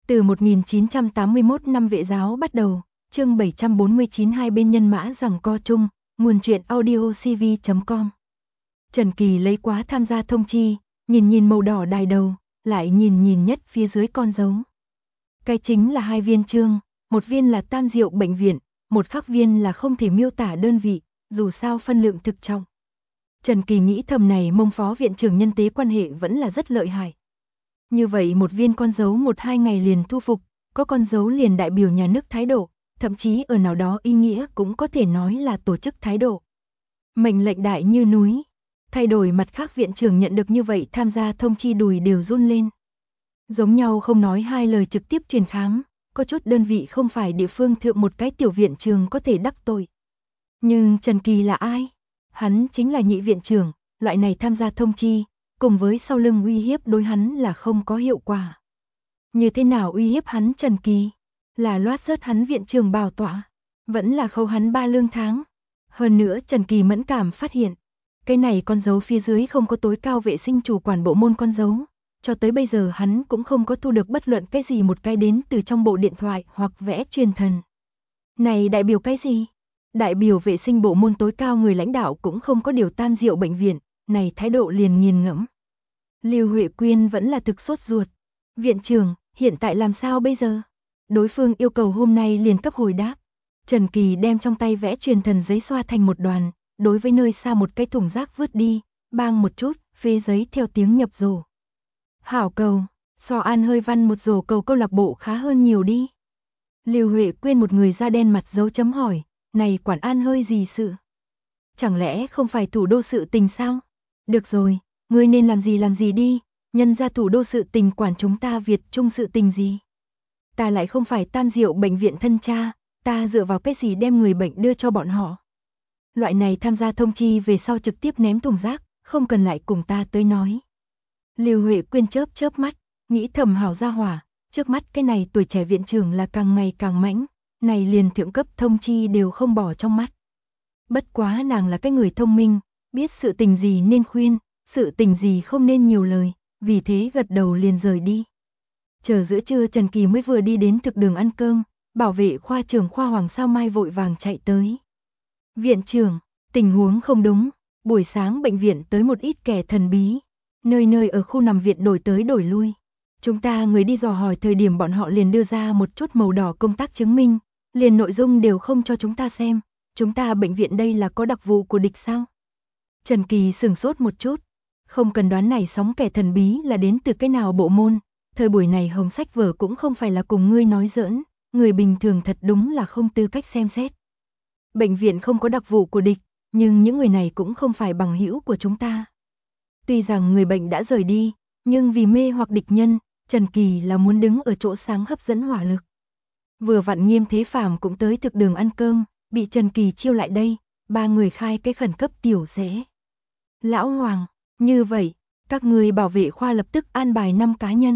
Từ 1981 năm vệ giáo bắt đầu, chương 749 hai bên nhân mã giằng co chung, nguồn truyện audiocv.com. Trần Kỳ lấy quá tham gia thông chi, nhìn màu đỏ đài đầu, lại nhìn nhất phía dưới con dấu. Cái chính là hai viên chương, một viên là Tam Diệu bệnh viện, một khác viên là không thể miêu tả đơn vị, dù sao phân lượng thực trọng. Trần Kỳ nghĩ thầm này Mông phó viện trưởng nhân tế quan hệ vẫn là rất lợi hại. Như vậy một viên con dấu 1-2 ngày liền thu phục, có con dấu liền đại biểu nhà nước thái độ, thậm chí ở nào đó ý nghĩa cũng có thể nói là tổ chức thái độ. Mệnh lệnh đại như núi, thay đổi mặt khác viện trưởng nhận được như vậy tham gia thông chi đùi đều run lên. Giống nhau không nói hai lời trực tiếp truyền khám, có chút đơn vị không phải địa phương thượng một cái tiểu viện trường có thể đắc tội. Nhưng Trần Kỳ là ai? Hắn chính là nhị viện trưởng, loại này tham gia thông chi, cùng với sau lưng uy hiếp đối hắn là không có hiệu quả. Như thế nào uy hiếp hắn Trần Kỳ? Là loát rớt hắn viện trưởng bảo tọa, vẫn là khâu hắn 3 lương tháng. Hơn nữa Trần Kỳ mẫn cảm phát hiện, cái này con dấu phía dưới không có tối cao vệ sinh chủ quản bộ môn con dấu. Cho tới bây giờ hắn cũng không có thu được bất luận cái gì một cái đến từ trong bộ điện thoại hoặc vẽ truyền thần. Này đại biểu cái gì? Đại biểu vệ sinh bộ môn tối cao người lãnh đạo cũng không có điều Tam Diệu bệnh viện, này thái độ liền nghiền ngẫm. Lưu Huệ Quyên vẫn là thực sốt ruột. Viện trưởng, hiện tại làm sao bây giờ? Đối phương yêu cầu hôm nay liền cấp hồi đáp. Trần Kỳ đem trong tay vẽ truyền thần giấy xoa thành một đoàn, đối với nơi xa một cái thùng rác vứt đi, bang một chút, phê giấy theo tiếng nhập rổ. Hảo cầu, so An hơi văn một rổ cầu câu lạc bộ khá hơn nhiều đi. Lưu Huệ Quyên một người da đen mặt dấu chấm hỏi, này quản An hơi gì sự? Chẳng lẽ không phải thủ đô sự tình sao? Được rồi, ngươi nên làm gì đi, nhân ra thủ đô sự tình quản chúng ta Việt Trung sự tình gì? Ta lại không phải Tam Diệu bệnh viện thân cha, ta dựa vào cái gì đem người bệnh đưa cho bọn họ? Loại này tham gia thông chi về sau trực tiếp ném thùng rác, không cần lại cùng ta tới nói. Lưu Huệ Quyên chớp mắt, nghĩ thầm hảo gia hỏa, trước mắt cái này tuổi trẻ viện trưởng là càng ngày càng mãnh, này liền thượng cấp thông chi đều không bỏ trong mắt. Bất quá nàng là cái người thông minh, biết sự tình gì nên khuyên, sự tình gì không nên nhiều lời, vì thế gật đầu liền rời đi. Chờ giữa trưa Trần Kỳ mới vừa đi đến thực đường ăn cơm, bảo vệ khoa trưởng khoa Hoàng Sao Mai vội vàng chạy tới. Viện trưởng, tình huống không đúng, buổi sáng bệnh viện tới một ít kẻ thần bí, nơi ở khu nằm viện đổi tới đổi lui. Chúng ta người đi dò hỏi thời điểm bọn họ liền đưa ra một chút màu đỏ công tác chứng minh, liền nội dung đều không cho chúng ta xem. Chúng ta bệnh viện đây là có đặc vụ của địch sao? Trần Kỳ sửng sốt một chút, không cần đoán này sóng kẻ thần bí là đến từ cái nào bộ môn, thời buổi này hồng sách vở cũng không phải là cùng ngươi nói giỡn, người bình thường thật đúng là không tư cách xem xét. Bệnh viện không có đặc vụ của địch, nhưng những người này cũng không phải bằng hữu của chúng ta. Tuy rằng người bệnh đã rời đi, nhưng vì mê hoặc địch nhân, Trần Kỳ là muốn đứng ở chỗ sáng hấp dẫn hỏa lực. Vừa vặn Nghiêm Thế Phàm cũng tới thực đường ăn cơm, bị Trần Kỳ chiêu lại đây, 3 người khai cái khẩn cấp tiểu rẽ. Lão Hoàng, như vậy, các người bảo vệ khoa lập tức an bài 5 cá nhân.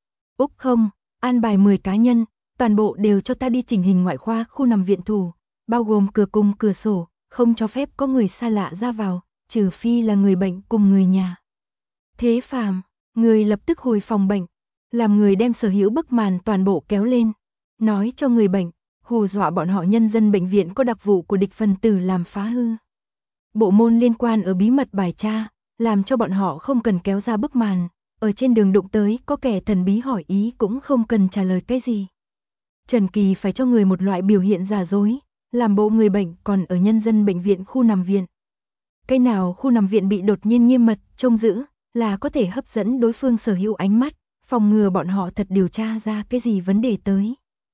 Úc không, an bài 10 cá nhân, toàn bộ đều cho ta đi chỉnh hình ngoại khoa khu nằm viện thủ, bao gồm cửa cung cửa sổ, không cho phép có người xa lạ ra vào, trừ phi là người bệnh cùng người nhà. Thế Phàm, người lập tức hồi phòng bệnh, làm người đem sở hữu bức màn toàn bộ kéo lên, nói cho người bệnh, hù dọa bọn họ nhân dân bệnh viện có đặc vụ của địch phần tử làm phá hư. Bộ môn liên quan ở bí mật bài tra, làm cho bọn họ không cần kéo ra bức màn, ở trên đường đụng tới có kẻ thần bí hỏi ý cũng không cần trả lời cái gì. Trần Kỳ phải cho người một loại biểu hiện giả dối, làm bộ người bệnh còn ở nhân dân bệnh viện khu nằm viện. Cái nào khu nằm viện bị đột nhiên nghiêm mật, trông giữ, là có thể hấp dẫn đối phương sở hữu ánh mắt, phòng ngừa bọn họ thật điều tra ra cái gì vấn đề tới.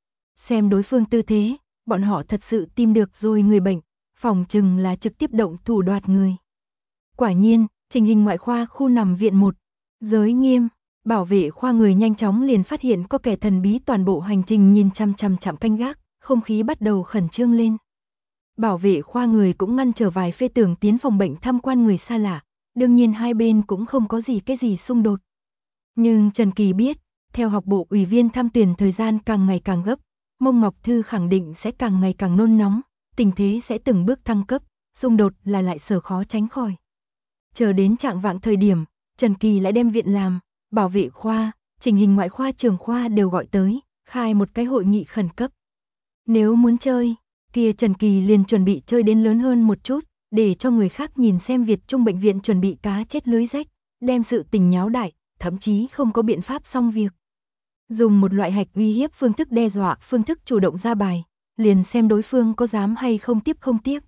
Xem đối phương tư thế, bọn họ thật sự tìm được rồi người bệnh, phòng chừng là trực tiếp động thủ đoạt người. Quả nhiên, trình hình ngoại khoa khu nằm viện 1, giới Nghiêm, bảo vệ khoa người nhanh chóng liền phát hiện có kẻ thần bí toàn bộ hành trình nhìn chăm canh gác, không khí bắt đầu khẩn trương lên. Bảo vệ khoa người cũng ngăn trở vài phê tưởng tiến phòng bệnh tham quan người xa lạ, đương nhiên hai bên cũng không có cái gì xung đột. Nhưng Trần Kỳ biết, theo học bộ ủy viên tham tuyển thời gian càng ngày càng gấp, Mông Ngọc Thư khẳng định sẽ càng ngày càng nôn nóng, tình thế sẽ từng bước thăng cấp, xung đột là lại sở khó tránh khỏi. Chờ đến trạng vạng thời điểm, Trần Kỳ lại đem viện làm, bảo vệ khoa, chỉnh hình ngoại khoa trưởng khoa đều gọi tới, khai một cái hội nghị khẩn cấp. Nếu muốn chơi, kia Trần Kỳ liền chuẩn bị chơi đến lớn hơn một chút, để cho người khác nhìn xem Việt Trung bệnh viện chuẩn bị cá chết lưới rách, đem sự tình nháo đại, thậm chí không có biện pháp xong việc. Dùng một loại hạch uy hiếp phương thức đe dọa, phương thức chủ động ra bài, liền xem đối phương có dám hay không tiếp.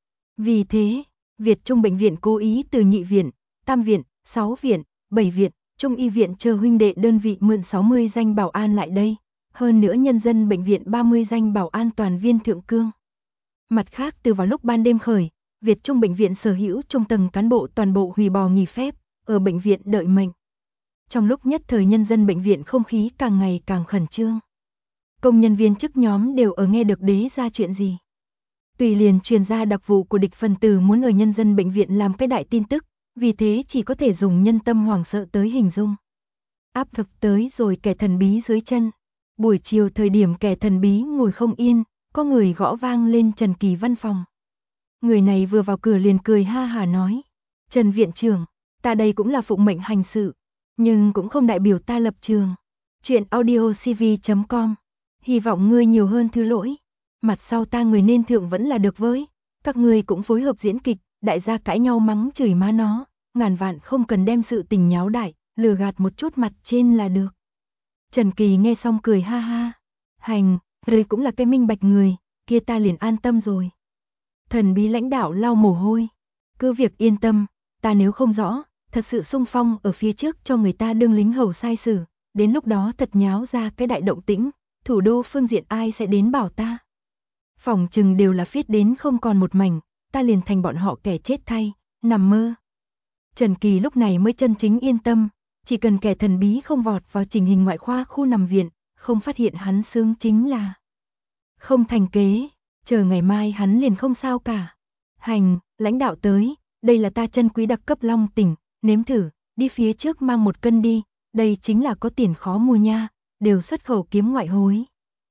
Vì thế, Việt Trung bệnh viện cố ý từ nhị viện, tam viện, 6 viện, 7 viện, Trung y viện chờ huynh đệ đơn vị mượn 60 danh bảo an lại đây, hơn nữa nhân dân bệnh viện 30 danh bảo an toàn viên thượng cương. Mặt khác từ vào lúc ban đêm khởi, Việt Trung bệnh viện sở hữu trung tầng cán bộ toàn bộ hủy bỏ nghỉ phép, ở bệnh viện đợi mệnh. Trong lúc nhất thời nhân dân bệnh viện không khí càng ngày càng khẩn trương. Công nhân viên chức nhóm đều ở nghe được đế ra chuyện gì. Tùy liền truyền ra đặc vụ của địch phần tử muốn ở nhân dân bệnh viện làm cái đại tin tức, vì thế chỉ có thể dùng nhân tâm hoảng sợ tới hình dung. Áp thực tới rồi kẻ thần bí dưới chân. Buổi chiều thời điểm kẻ thần bí ngồi không yên, có người gõ vang lên Trần Kỳ văn phòng. Người này vừa vào cửa liền cười ha hả nói, Trần viện trưởng, ta đây cũng là phụng mệnh hành sự, nhưng cũng không đại biểu ta lập trường. Chuyện audiocv.com, hy vọng ngươi nhiều hơn thứ lỗi. Mặt sau ta người nên thượng vẫn là được với, các ngươi cũng phối hợp diễn kịch, đại gia cãi nhau mắng chửi má nó, ngàn vạn không cần đem sự tình nháo đại, lừa gạt một chút mặt trên là được. Trần Kỳ nghe xong cười ha ha, hành, rồi cũng là cái minh bạch người, kia ta liền an tâm rồi. Thần bí lãnh đạo lau mồ hôi, cứ việc yên tâm, ta nếu không rõ, thật sự xung phong ở phía trước cho người ta đương lính hầu sai sử, đến lúc đó thật nháo ra cái đại động tĩnh, thủ đô phương diện ai sẽ đến bảo ta. Phòng chừng đều là viết đến không còn một mảnh, ta liền thành bọn họ kẻ chết thay, nằm mơ. Trần Kỳ lúc này mới chân chính yên tâm, chỉ cần kẻ thần bí không vọt vào chỉnh hình ngoại khoa khu nằm viện, không phát hiện hắn xương chính là không thành kế, chờ ngày mai hắn liền không sao cả. Hành, lãnh đạo tới, đây là ta chân quý đặc cấp long tỉnh, nếm thử, đi phía trước mang 1 cân đi, đây chính là có tiền khó mua nha, đều xuất khẩu kiếm ngoại hối.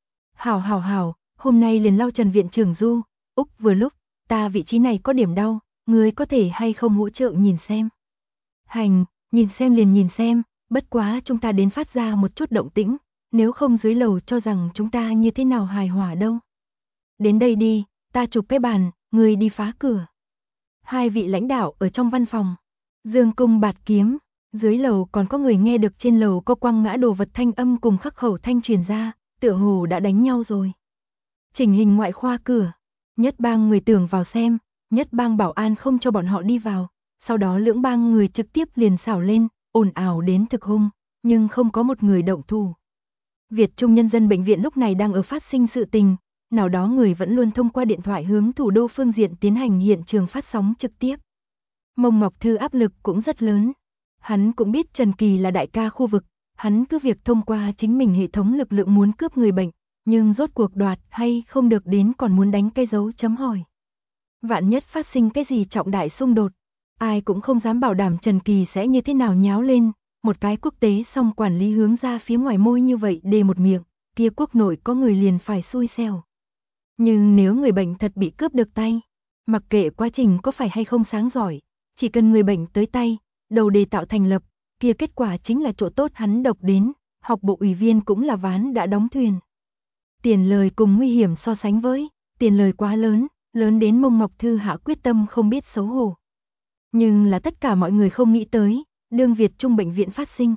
Hảo, hôm nay liền lau Trần viện trưởng du, Úc vừa lúc, ta vị trí này có điểm đau, ngươi có thể hay không hỗ trợ nhìn xem. Hành, nhìn xem liền nhìn xem, bất quá chúng ta đến phát ra một chút động tĩnh, nếu không dưới lầu cho rằng chúng ta như thế nào hài hòa đâu. Đến đây đi, ta chụp cái bàn, ngươi đi phá cửa. Hai vị lãnh đạo ở trong văn phòng, dương cung bạt kiếm, dưới lầu còn có người nghe được trên lầu có quăng ngã đồ vật thanh âm cùng khắc khẩu thanh truyền ra, tựa hồ đã đánh nhau rồi. Chỉnh hình ngoại khoa cửa, nhất bang người tưởng vào xem, nhất bang bảo an không cho bọn họ đi vào, sau đó lưỡng bang người trực tiếp liền xảo lên, ồn ào đến thực hung, nhưng không có một người động thủ. Việt Trung nhân dân bệnh viện lúc này đang ở phát sinh sự tình, nào đó người vẫn luôn thông qua điện thoại hướng thủ đô phương diện tiến hành hiện trường phát sóng trực tiếp. Mông Ngọc Thư áp lực cũng rất lớn. Hắn cũng biết Trần Kỳ là đại ca khu vực, hắn cứ việc thông qua chính mình hệ thống lực lượng muốn cướp người bệnh, nhưng rốt cuộc đoạt hay không được đến còn muốn đánh cái dấu chấm hỏi. Vạn nhất phát sinh cái gì trọng đại xung đột, ai cũng không dám bảo đảm Trần Kỳ sẽ như thế nào nháo lên, một cái quốc tế xong quản lý hướng ra phía ngoài môi như vậy đề một miệng, kia quốc nội có người liền phải xui xẻo. Nhưng nếu người bệnh thật bị cướp được tay, mặc kệ quá trình có phải hay không sáng giỏi, chỉ cần người bệnh tới tay, đầu đề tạo thành lập, kia kết quả chính là chỗ tốt hắn độc đến, học bộ ủy viên cũng là ván đã đóng thuyền. Tiền lời cùng nguy hiểm so sánh với, tiền lời quá lớn, lớn đến Mông Ngọc Thư hạ quyết tâm không biết xấu hổ. Nhưng là tất cả mọi người không nghĩ tới, đương Việt Trung bệnh viện phát sinh.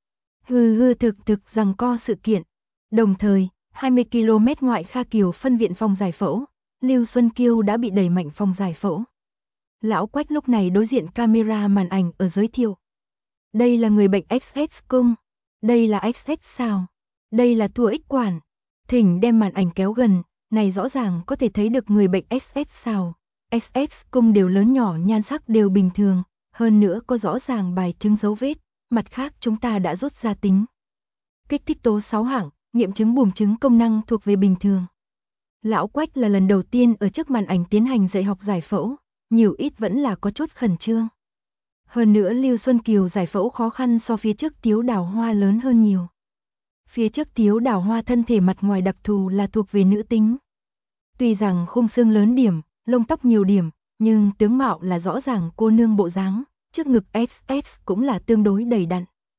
Thực giằng co sự kiện. Đồng thời, 20 km ngoại Kha Kiều phân viện phòng giải phẫu, Lưu Xuân Kiêu đã bị đẩy mạnh phòng giải phẫu. Lão Quách lúc này đối diện camera màn ảnh ở giới thiệu. Đây là người bệnh XX cung, đây là XX sao, đây là thua X quản. Thỉnh đem màn ảnh kéo gần, này rõ ràng có thể thấy được người bệnh XX sao, XX cung đều lớn nhỏ nhan sắc đều bình thường, hơn nữa có rõ ràng bài chứng dấu vết, mặt khác chúng ta đã rút ra tính. Kích thích tố 6 hạng, nghiệm chứng buồng trứng công năng thuộc về bình thường. Lão Quách là lần đầu tiên ở trước màn ảnh tiến hành dạy học giải phẫu, nhiều ít vẫn là có chút khẩn trương. Hơn nữa Lưu Xuân Kiều giải phẫu khó khăn so phía trước Tiếu Đào Hoa lớn hơn nhiều. Phía trước Tiếu Đào Hoa thân thể mặt ngoài đặc thù là thuộc về nữ tính. Tuy rằng khung xương lớn điểm, lông tóc nhiều điểm, nhưng tướng mạo là rõ ràng cô nương bộ dáng, trước ngực XX cũng là tương đối đầy đặn.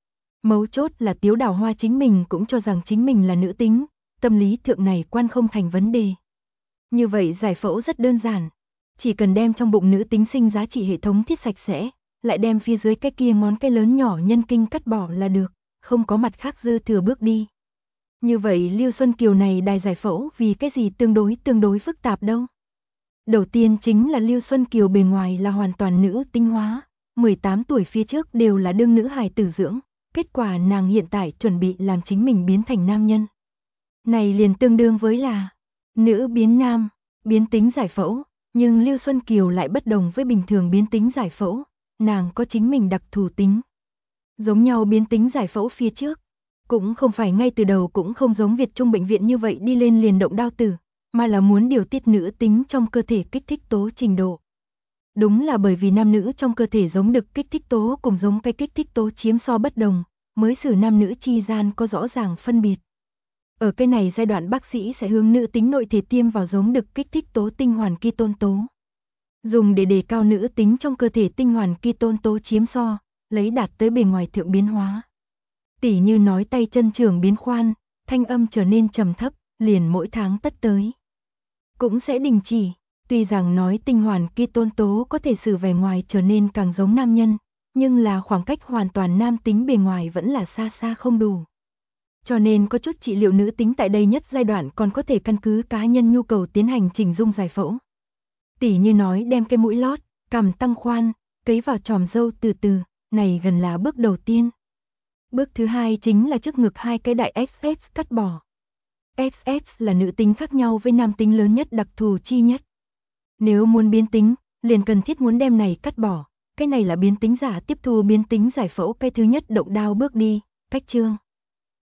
Mấu chốt là Tiếu Đào Hoa chính mình cũng cho rằng chính mình là nữ tính, tâm lý thượng này quan không thành vấn đề. Như vậy giải phẫu rất đơn giản, chỉ cần đem trong bụng nữ tính sinh giá trị hệ thống thiết sạch sẽ, lại đem phía dưới cái kia ngón cái lớn nhỏ nhân kinh cắt bỏ là được, không có mặt khác dư thừa bước đi. Như vậy Lưu Xuân Kiều này đài giải phẫu vì cái gì tương đối phức tạp đâu. Đầu tiên chính là Lưu Xuân Kiều bề ngoài là hoàn toàn nữ tinh hóa, 18 tuổi phía trước đều là đương nữ hài tử dưỡng, kết quả nàng hiện tại chuẩn bị làm chính mình biến thành nam nhân. Này liền tương đương với là nữ biến nam, biến tính giải phẫu, nhưng Lưu Xuân Kiều lại bất đồng với bình thường biến tính giải phẫu, nàng có chính mình đặc thù tính. Giống nhau biến tính giải phẫu phía trước, cũng không phải ngay từ đầu cũng không giống Việt Trung bệnh viện như vậy đi lên liền động đao tử, mà là muốn điều tiết nữ tính trong cơ thể kích thích tố trình độ. Đúng là bởi vì nam nữ trong cơ thể giống được kích thích tố cùng giống cái kích thích tố chiếm so bất đồng, mới xử nam nữ chi gian có rõ ràng phân biệt. Ở cái này giai đoạn bác sĩ sẽ hướng nữ tính nội thể tiêm vào giống được kích thích tố tinh hoàn ketone tố. Dùng để đề cao nữ tính trong cơ thể tinh hoàn ketone tố chiếm so, lấy đạt tới bề ngoài thượng biến hóa. Tỉ như nói tay chân trưởng biến khoan, thanh âm trở nên trầm thấp, liền mỗi tháng tất tới. Cũng sẽ đình chỉ, tuy rằng nói tinh hoàn ketone tố có thể xử vẻ ngoài trở nên càng giống nam nhân, nhưng là khoảng cách hoàn toàn nam tính bề ngoài vẫn là xa xa không đủ. Cho nên có chút trị liệu nữ tính tại đây nhất giai đoạn còn có thể căn cứ cá nhân nhu cầu tiến hành chỉnh dung giải phẫu. Tỉ như nói đem cái mũi lót, cằm tăng khoan, cấy vào tròm râu từ từ, này gần là bước đầu tiên. Bước thứ hai chính là trước ngực hai cái đại XX cắt bỏ. XX là nữ tính khác nhau với nam tính lớn nhất đặc thù chi nhất. Nếu muốn biến tính, liền cần thiết muốn đem này cắt bỏ, cái này là biến tính giả tiếp thu biến tính giải phẫu cái thứ nhất động đao bước đi, cách chương.